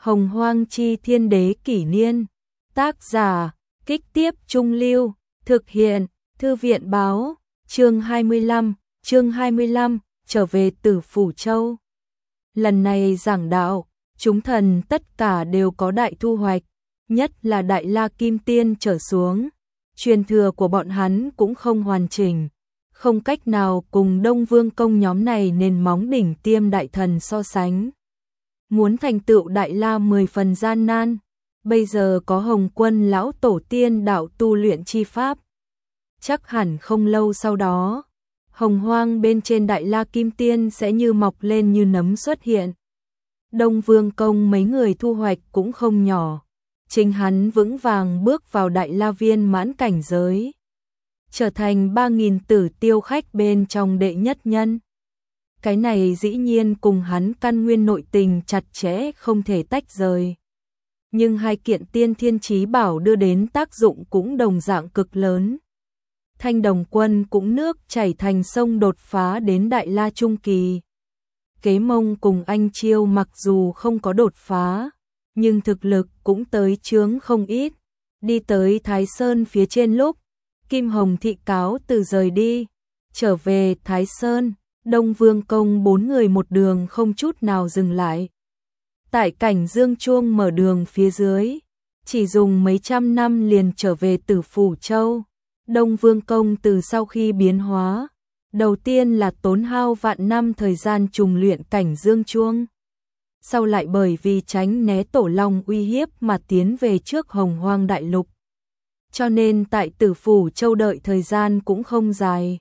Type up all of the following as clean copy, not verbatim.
Hồng Hoang chi thiên đế kỷ niên. Tác giả, Kích Tiếp Trung Lưu, thực hiện, Thư viện báo, chương 25, trở về Tử Phủ Châu. Lần này giảng đạo, chúng thần tất cả đều có đại thu hoạch, nhất là Đại La Kim Tiên trở xuống. Truyền thừa của bọn hắn cũng không hoàn chỉnh, không cách nào cùng Đông Vương Công nhóm này nền móng đỉnh tiêm đại thần so sánh. Muốn thành tựu Đại La 10 phần gian nan, bây giờ có Hồng Quân lão tổ tiên đạo tu luyện chi pháp. Chắc hẳn không lâu sau đó, Hồng Hoang bên trên Đại La Kim Tiên sẽ như mọc lên như nấm xuất hiện. Đông Vương Công mấy người thu hoạch cũng không nhỏ, chính hắn vững vàng bước vào Đại La viên mãn cảnh giới, trở thành 3.000 tử tiêu khách bên trong đệ nhất nhân. Cái này dĩ nhiên cùng hắn căn nguyên nội tình chặt chẽ không thể tách rời. Nhưng hai kiện tiên thiên chí bảo đưa đến tác dụng cũng đồng dạng cực lớn. Thanh Đồng Quân cũng nước chảy thành sông đột phá đến Đại La Trung Kỳ. Kế Mông cùng Anh Chiêu mặc dù không có đột phá, nhưng thực lực cũng tới chướng không ít. Đi tới Thái Sơn phía trên lúc, Kim Hồng thị cáo từ rời đi, trở về Thái Sơn, Đông Vương Công 4 người một đường không chút nào dừng lại. Tại cảnh Dương Chuông mở đường phía dưới, chỉ dùng mấy trăm năm liền trở về Tử Phủ Châu. Đông Vương Công từ sau khi biến hóa, đầu tiên là tốn hao vạn năm thời gian trùng luyện cảnh Dương Chuông. Sau lại bởi vì tránh né Tổ Long uy hiếp mà tiến về trước Hồng Hoang Đại Lục. Cho nên tại Tử Phủ Châu đợi thời gian cũng không dài.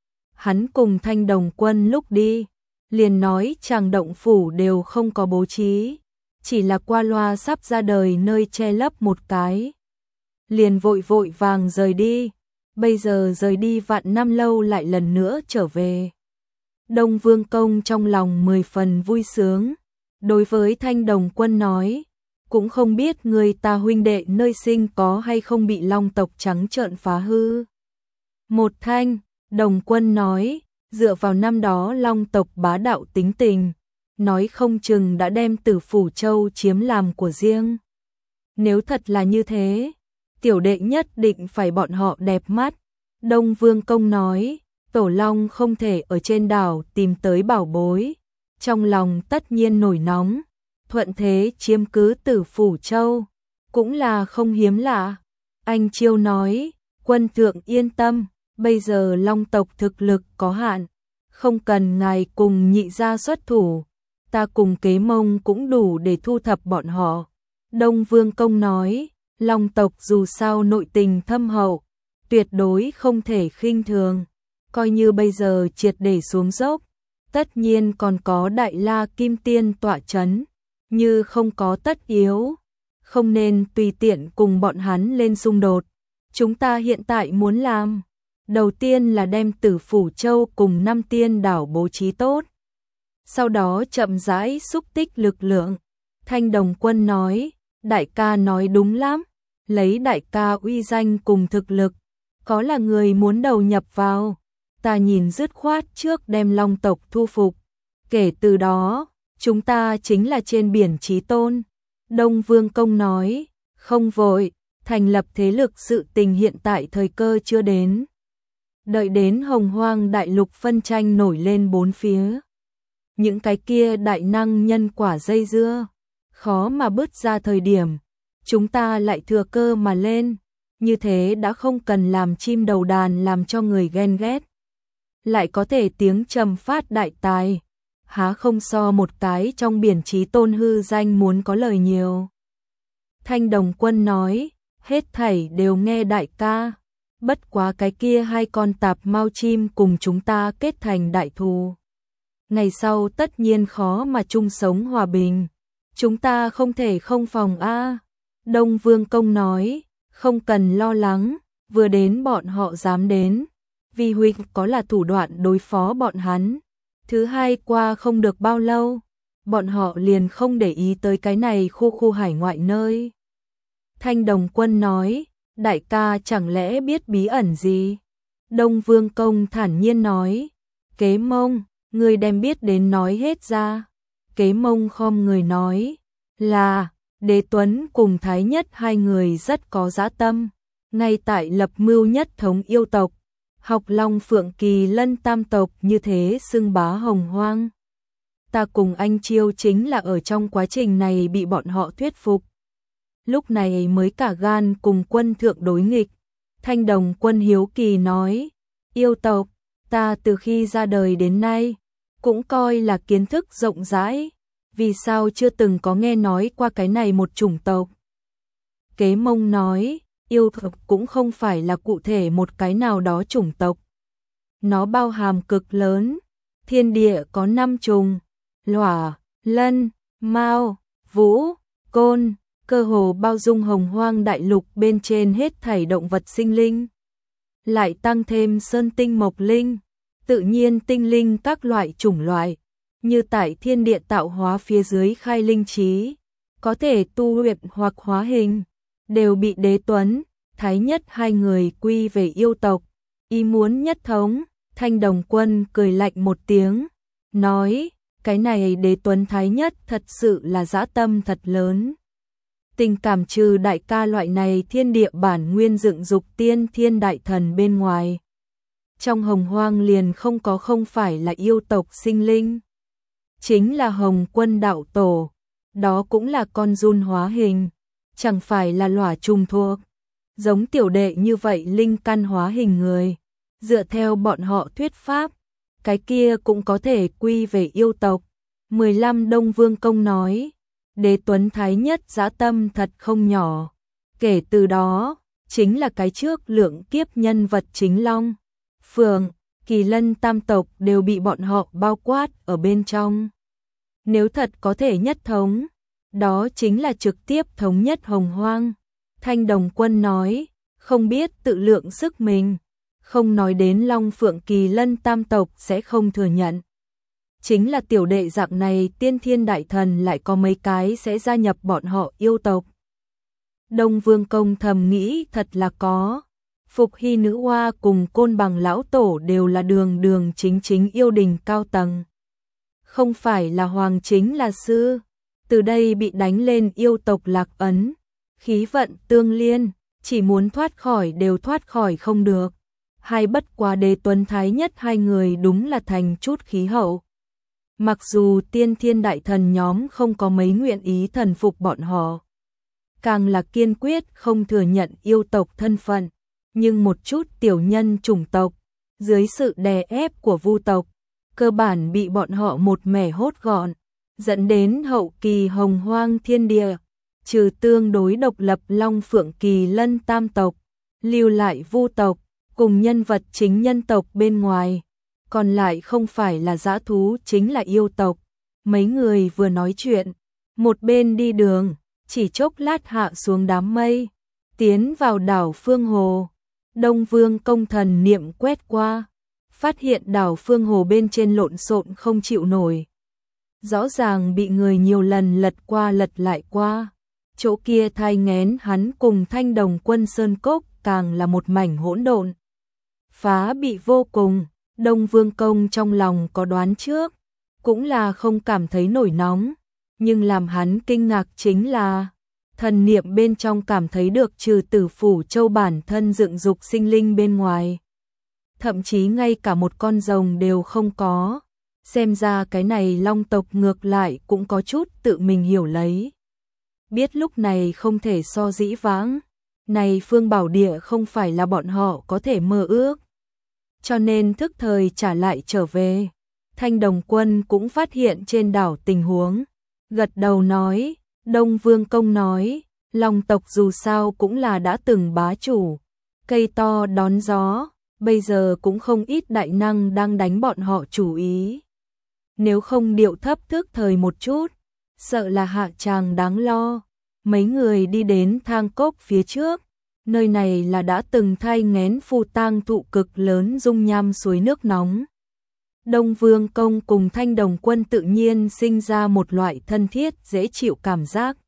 Hắn cùng Thanh Đồng Quân lúc đi, liền nói tràng động phủ đều không có bố trí, chỉ là qua loa sắp ra đời nơi che lấp một cái. Liền vội vội vàng rời đi, bây giờ rời đi vạn năm lâu lại lần nữa trở về. Đông Vương Công trong lòng 10 phần vui sướng, đối với Thanh Đồng Quân nói, cũng không biết người ta huynh đệ nơi sinh có hay không bị Long tộc trắng trợn phá hư. Một Thanh, Đồng Quân nói, dựa vào năm đó Long tộc bá đạo tính tình, nói không chừng đã đem Tử Phủ Châu chiếm làm của riêng. Nếu thật là như thế, tiểu đệ nhất định phải bọn họ đẹp mắt. Đông Vương Công nói, Tổ Long không thể ở trên đảo tìm tới bảo bối, trong lòng tất nhiên nổi nóng, thuận thế chiếm cứ Tử Phủ Châu, cũng là không hiếm lạ. Anh Chiêu nói, quân thượng yên tâm, bây giờ Long tộc thực lực có hạn, không cần ngài cùng nhị gia xuất thủ, ta cùng Kế Mông cũng đủ để thu thập bọn họ. Đông Vương Công nói, Long tộc dù sao nội tình thâm hậu, tuyệt đối không thể khinh thường, coi như bây giờ triệt để xuống dốc, tất nhiên còn có Đại La Kim Tiên tọa chấn, như không có tất yếu, không nên tùy tiện cùng bọn hắn lên xung đột. Chúng ta hiện tại muốn làm, đầu tiên là đem Tử Phủ Châu cùng 5 tiên đảo bố trí tốt, sau đó chậm rãi xúc tích lực lượng. Thanh Đồng Quân nói, đại ca nói đúng lắm, lấy đại ca uy danh cùng thực lực, có là người muốn đầu nhập vào, ta nhìn dứt khoát trước đem Long tộc thu phục, kể từ đó, chúng ta chính là trên biển chí tôn. Đông Vương Công nói, không vội, thành lập thế lực sự tình hiện tại thời cơ chưa đến. Đợi đến Hồng Hoang Đại Lục phân tranh nổi lên bốn phía, những cái kia đại năng nhân quả dây dưa, khó mà bứt ra thời điểm, chúng ta lại thừa cơ mà lên, như thế đã không cần làm chim đầu đàn làm cho người ghen ghét, lại có thể tiếng trầm phát đại tài, há không so một cái trong biển chí tôn hư danh muốn có lời nhiều. Thanh Đồng Quân nói, hết thảy đều nghe đại ca, bất quá cái kia hai con tạp mao chim cùng chúng ta kết thành đại thù, ngày sau tất nhiên khó mà chung sống hòa bình, chúng ta không thể không phòng a. Đông Vương Công nói, không cần lo lắng, vừa đến bọn họ dám đến, vì huynh có là thủ đoạn đối phó bọn hắn. Thứ hai qua không được bao lâu, bọn họ liền không để ý tới cái này khu hải ngoại nơi. Thanh Đồng Quân nói, đại ca chẳng lẽ biết bí ẩn gì? Đông Vương Công thản nhiên nói, Kế Mông, người đem biết đến nói hết ra. Kế Mông khom người nói, là, Đế Tuấn cùng Thái Nhất hai người rất có dã tâm, ngay tại lập mưu nhất thống yêu tộc, học Long Phượng Kỳ Lân tam tộc như thế xưng bá hồng hoang. Ta cùng anh Chiêu chính là ở trong quá trình này bị bọn họ thuyết phục. Lúc này mới cả gan cùng quân thượng đối nghịch. Thanh Đồng Quân hiếu kỳ nói, yêu tộc, ta từ khi ra đời đến nay, cũng coi là kiến thức rộng rãi, vì sao chưa từng có nghe nói qua cái này một chủng tộc. Kế Mông nói, yêu tộc cũng không phải là cụ thể một cái nào đó chủng tộc. Nó bao hàm cực lớn, thiên địa có 5 trùng, Lỏa, Lân, Mao, Vũ, Côn, cơ hồ bao dung hồng hoang đại lục bên trên hết thảy động vật sinh linh. Lại tăng thêm sơn tinh mộc linh, tự nhiên tinh linh các loại chủng loại, như tại thiên địa tạo hóa phía dưới khai linh trí, có thể tu luyện hoặc hóa hình, đều bị Đế Tuấn, Thái Nhất hai người quy về yêu tộc, ý muốn nhất thống. Thanh Đồng Quân cười lạnh một tiếng, nói, cái này Đế Tuấn Thái Nhất thật sự là dã tâm thật lớn. Tình cảm trừ đại ca loại này thiên địa bản nguyên dựng dục tiên thiên đại thần bên ngoài. Trong hồng hoang liền không phải là yêu tộc sinh linh. Chính là Hồng Quân đạo tổ, đó cũng là con giun hóa hình, chẳng phải là lỏa trùng thuộc. Giống tiểu đệ như vậy linh căn hóa hình người, dựa theo bọn họ thuyết pháp, cái kia cũng có thể quy về yêu tộc. 15 Đông Vương Công nói, Đế Tuấn Thái Nhất dã tâm thật không nhỏ. Kể từ đó, chính là cái trước lượng kiếp nhân vật chính Long, Phượng, Kỳ Lân tam tộc đều bị bọn họ bao quát ở bên trong. Nếu thật có thể nhất thống, đó chính là trực tiếp thống nhất hồng hoang. Thanh Đồng Quân nói, không biết tự lượng sức mình, không nói đến Long Phượng Kỳ Lân tam tộc sẽ không thừa nhận. Chính là tiểu đệ dạng này tiên thiên đại thần lại có mấy cái sẽ gia nhập bọn họ yêu tộc. Đông Vương Công thầm nghĩ thật là có. Phục Hy nữ hoa cùng Côn Bằng lão tổ đều là đường chính yêu đình cao tầng. Không phải là hoàng chính là sư. Từ đây bị đánh lên yêu tộc lạc ấn. Khí vận tương liên, chỉ muốn thoát khỏi đều thoát khỏi không được. Hay bất quá Đế Tuấn Thái Nhất hai người đúng là thành chút khí hậu. Mặc dù tiên thiên đại thần nhóm không có mấy nguyện ý thần phục bọn họ, càng là kiên quyết không thừa nhận yêu tộc thân phận, nhưng một chút tiểu nhân chủng tộc, dưới sự đè ép của vu tộc, cơ bản bị bọn họ một mẻ hốt gọn, dẫn đến hậu kỳ hồng hoang thiên địa, trừ tương đối độc lập Long Phượng Kỳ Lân tam tộc, lưu lại vu tộc, cùng nhân vật chính nhân tộc bên ngoài. Còn lại không phải là dã thú chính là yêu tộc. Mấy người vừa nói chuyện, một bên đi đường, chỉ chốc lát hạ xuống đám mây, tiến vào đảo Phương Hồ. Đông Vương Công thần niệm quét qua, phát hiện đảo Phương Hồ bên trên lộn xộn không chịu nổi. Rõ ràng bị người nhiều lần lật qua lật lại qua. Chỗ kia thai nghén hắn cùng Thanh Đồng Quân sơn cốc càng là một mảnh hỗn độn. Phá bị vô cùng. Đông Vương Công trong lòng có đoán trước, cũng là không cảm thấy nổi nóng, nhưng làm hắn kinh ngạc chính là thần niệm bên trong cảm thấy được trừ Tử Phủ Châu bản thân dựng dục sinh linh bên ngoài. Thậm chí ngay cả một con rồng đều không có, xem ra cái này Long tộc ngược lại cũng có chút tự mình hiểu lấy. Biết lúc này không thể so dĩ vãng, này Phương Bảo Địa không phải là bọn họ có thể mơ ước. Cho nên thức thời trả lại trở về. Thanh Đồng Quân cũng phát hiện trên đảo tình huống, gật đầu nói, Đông Vương Công nói, Long tộc dù sao cũng là đã từng bá chủ, cây to đón gió, bây giờ cũng không ít đại năng đang đánh bọn họ chủ ý. Nếu không điệu thấp thức thời một chút, sợ là hạ tràng đáng lo. Mấy người đi đến thang cốc phía trước, nơi này là đã từng thay nghén phù tang thụ cực lớn dung nham suối nước nóng. Đông Vương Công cùng Thanh Đồng Quân tự nhiên sinh ra một loại thân thiết dễ chịu cảm giác.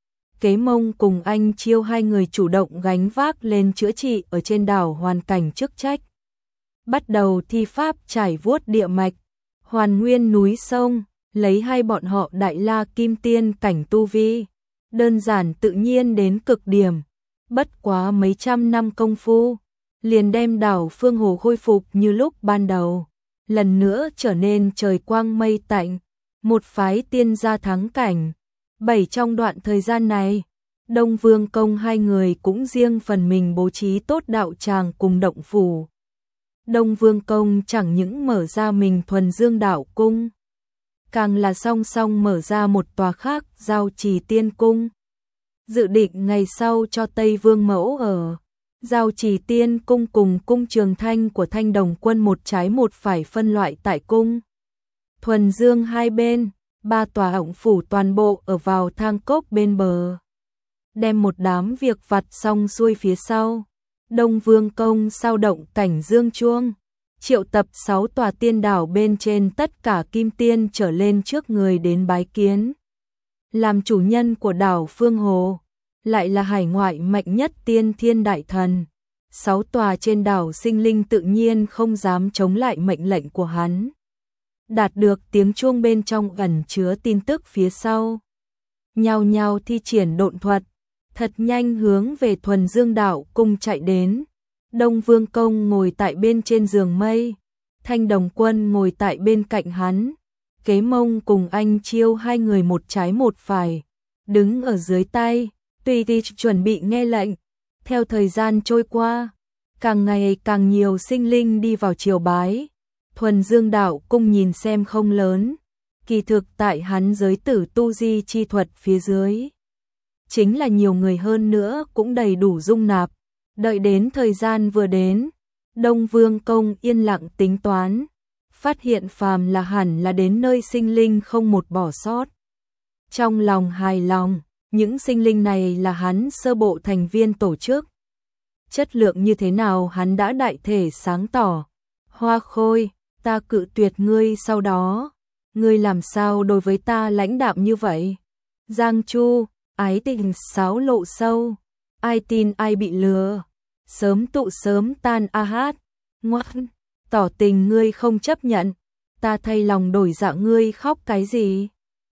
Kế Mông cùng anh Chiêu hai người chủ động gánh vác lên chữa trị ở trên đảo hoàn cảnh chức trách. Bắt đầu thi pháp trải vuốt địa mạch, hoàn nguyên núi sông, lấy hai bọn họ đại la kim tiên cảnh tu vi, đơn giản tự nhiên đến cực điểm. Bất quá mấy trăm năm công phu, liền đem đảo Phương Hồ khôi phục như lúc ban đầu, lần nữa trở nên trời quang mây tạnh, một phái tiên gia thắng cảnh. Trong đoạn thời gian này, Đông Vương Công hai người cũng riêng phần mình bố trí tốt đạo tràng cùng động phủ. Đông Vương Công chẳng những mở ra mình Thuần Dương Đạo Cung, càng là song song mở ra một tòa khác, Giao Trì Tiên Cung. Dự định ngày sau cho Tây Vương Mẫu ở Giao Trì Tiên Cung cùng cung Trường Thanh của Thanh Đồng Quân một trái một phải phân loại tại cung Thuần Dương hai bên, 3 tòa ổng phủ toàn bộ ở vào thang cốc bên bờ. Đem một đám việc vặt xong xuôi phía sau, Đông Vương Công sao động cảnh dương chuông, triệu tập 6 tòa tiên đảo bên trên tất cả kim tiên trở lên trước người đến bái kiến. Làm chủ nhân của đảo Phương Hồ, lại là hải ngoại mạnh nhất tiên thiên đại thần. 6 tòa trên đảo sinh linh tự nhiên không dám chống lại mệnh lệnh của hắn. Đạt được tiếng chuông bên trong ẩn chứa tin tức phía sau, nhao nhao thi triển độn thuật, thật nhanh hướng về Thuần Dương Đạo Cung chạy đến. Đông Vương Công ngồi tại bên trên giường mây, Thanh Đồng Quân ngồi tại bên cạnh hắn, Kế Mông cùng Anh Chiêu hai người một trái một phải, đứng ở dưới tay, tùy thì chuẩn bị nghe lệnh. Theo thời gian trôi qua, càng ngày càng nhiều sinh linh đi vào triều bái. Thuần Dương Đạo Cung nhìn xem không lớn, kỳ thực tại hắn giới tử tu di chi thuật phía dưới, chính là nhiều người hơn nữa cũng đầy đủ dung nạp. Đợi đến thời gian vừa đến, Đông Vương Công yên lặng tính toán, phát hiện phàm là hẳn là đến nơi sinh linh không một bỏ sót. Trong lòng hài lòng, những sinh linh này là hắn sơ bộ thành viên tổ chức. Chất lượng như thế nào hắn đã đại thể sáng tỏ. Hoa Khôi, ta cự tuyệt ngươi sau đó, ngươi làm sao đối với ta lãnh đạm như vậy? Giang Chu, ái tình sáo lộ sâu, ai tin ai bị lừa, sớm tụ sớm tan a hát, ngoan, tỏ tình ngươi không chấp nhận, ta thay lòng đổi dạ ngươi khóc cái gì?